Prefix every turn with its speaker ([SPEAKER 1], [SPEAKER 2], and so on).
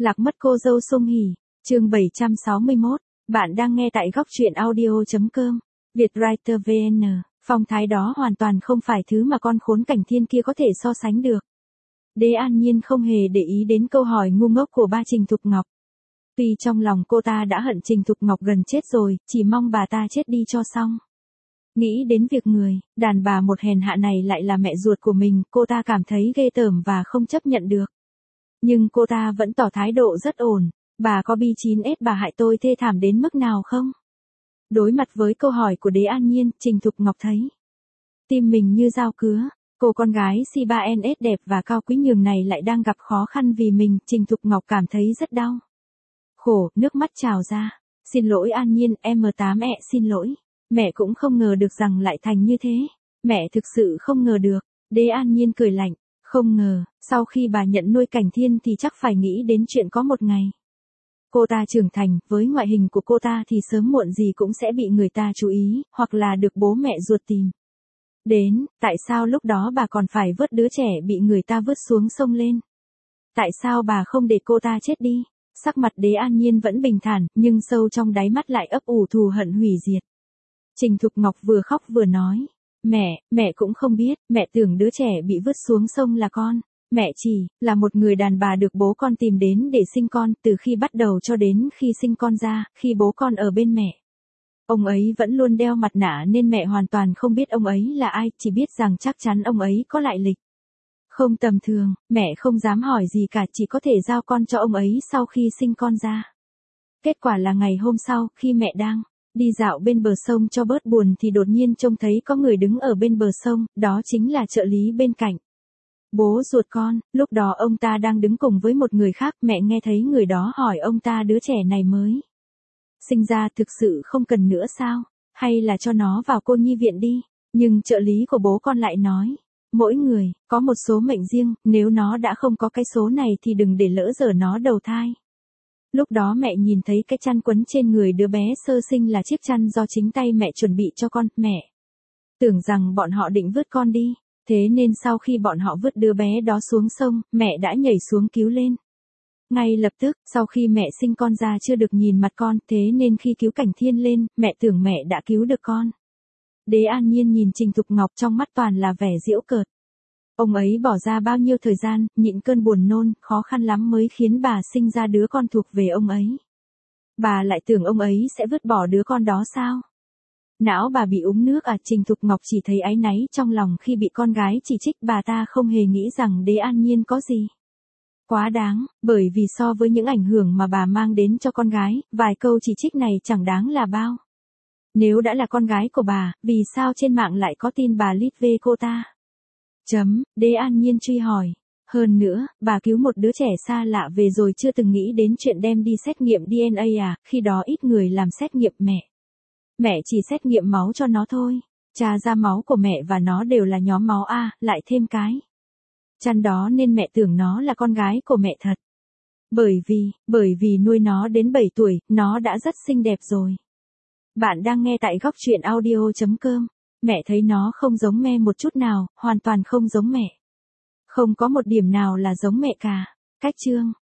[SPEAKER 1] Lạc mất cô dâu Song Hỷ, chương 761, bạn đang nghe tại góc truyện audio.com, Vietwriter VN, phong thái đó hoàn toàn không phải thứ mà con khốn Cảnh Thiên kia có thể so sánh được. Đế An Nhiên không hề để ý đến câu hỏi ngu ngốc của ba Trình Thục Ngọc. Tuy trong lòng cô ta đã hận Trình Thục Ngọc gần chết rồi, chỉ mong bà ta chết đi cho xong. Nghĩ đến việc người, đàn bà một hèn hạ này lại là mẹ ruột của mình, cô ta cảm thấy ghê tởm và không chấp nhận được. Nhưng cô ta vẫn tỏ thái độ rất ổn, bà có B9S bà hại tôi thê thảm đến mức nào không? Đối mặt với câu hỏi của Đế An Nhiên, Trình Thục Ngọc thấy tim mình như dao cứa, cô con gái C3NS đẹp và cao quý nhường này lại đang gặp khó khăn vì mình, Trình Thục Ngọc cảm thấy rất đau. Khổ, nước mắt trào ra. Xin lỗi An Nhiên, M8 mẹ xin lỗi. Mẹ cũng không ngờ được rằng lại thành như thế. Mẹ thực sự không ngờ được. Đế An Nhiên cười lạnh. Không ngờ, sau khi bà nhận nuôi Cảnh Thiên thì chắc phải nghĩ đến chuyện có một ngày cô ta trưởng thành, với ngoại hình của cô ta thì sớm muộn gì cũng sẽ bị người ta chú ý, hoặc là được bố mẹ ruột tìm đến. Tại sao lúc đó bà còn phải vớt đứa trẻ bị người ta vứt xuống sông lên? Tại sao bà không để cô ta chết đi? Sắc mặt Đế An Nhiên vẫn bình thản, nhưng sâu trong đáy mắt lại ấp ủ thù hận hủy diệt. Trình Thục Ngọc vừa khóc vừa nói. Mẹ cũng không biết, mẹ tưởng đứa trẻ bị vứt xuống sông là con. Mẹ chỉ là một người đàn bà được bố con tìm đến để sinh con, từ khi bắt đầu cho đến khi sinh con ra, khi bố con ở bên mẹ. Ông ấy vẫn luôn đeo mặt nạ nên mẹ hoàn toàn không biết ông ấy là ai, chỉ biết rằng chắc chắn ông ấy có lại lịch không tầm thường, mẹ không dám hỏi gì cả, chỉ có thể giao con cho ông ấy sau khi sinh con ra. Kết quả là ngày hôm sau, khi mẹ đang đi dạo bên bờ sông cho bớt buồn thì đột nhiên trông thấy có người đứng ở bên bờ sông, đó chính là trợ lý bên cạnh bố ruột con. Lúc đó ông ta đang đứng cùng với một người khác, mẹ nghe thấy người đó hỏi ông ta đứa trẻ này mới sinh ra thực sự không cần nữa sao, hay là cho nó vào cô nhi viện đi. Nhưng trợ lý của bố con lại nói, mỗi người có một số mệnh riêng, nếu nó đã không có cái số này thì đừng để lỡ dở nó đầu thai. Lúc đó mẹ nhìn thấy cái chăn quấn trên người đứa bé sơ sinh là chiếc chăn do chính tay mẹ chuẩn bị cho con. Mẹ tưởng rằng bọn họ định vứt con đi, thế nên sau khi bọn họ vứt đứa bé đó xuống sông, mẹ đã nhảy xuống cứu lên. Ngay lập tức, sau khi mẹ sinh con ra chưa được nhìn mặt con, thế nên khi cứu Cảnh Thiên lên, mẹ tưởng mẹ đã cứu được con. Đế An Nhiên nhìn Trình Thục Ngọc trong mắt toàn là vẻ giễu cợt. Ông ấy bỏ ra bao nhiêu thời gian, nhịn cơn buồn nôn, khó khăn lắm mới khiến bà sinh ra đứa con thuộc về ông ấy. Bà lại tưởng ông ấy sẽ vứt bỏ đứa con đó sao? Não bà bị úng nước à? Trình Thục Ngọc chỉ thấy áy náy trong lòng khi bị con gái chỉ trích, bà ta không hề nghĩ rằng Đế An Nhiên có gì quá đáng, bởi vì so với những ảnh hưởng mà bà mang đến cho con gái, vài câu chỉ trích này chẳng đáng là bao. Nếu đã là con gái của bà, vì sao trên mạng lại có tin bà lít về cô ta? Đế An Nhiên truy hỏi. Hơn nữa, bà cứu một đứa trẻ xa lạ về rồi chưa từng nghĩ đến chuyện đem đi xét nghiệm DNA à? Khi đó ít người làm xét nghiệm. Mẹ chỉ xét nghiệm máu cho nó thôi. Tra ra máu của mẹ và nó đều là nhóm máu A, lại thêm cái chăn đó nên mẹ tưởng nó là con gái của mẹ thật. Bởi vì nuôi nó đến 7 tuổi, nó đã rất xinh đẹp rồi. Bạn đang nghe tại góc truyện audio.com. Mẹ thấy nó không giống mẹ một chút nào, hoàn toàn không giống mẹ. Không có một điểm nào là giống mẹ cả. Cách chương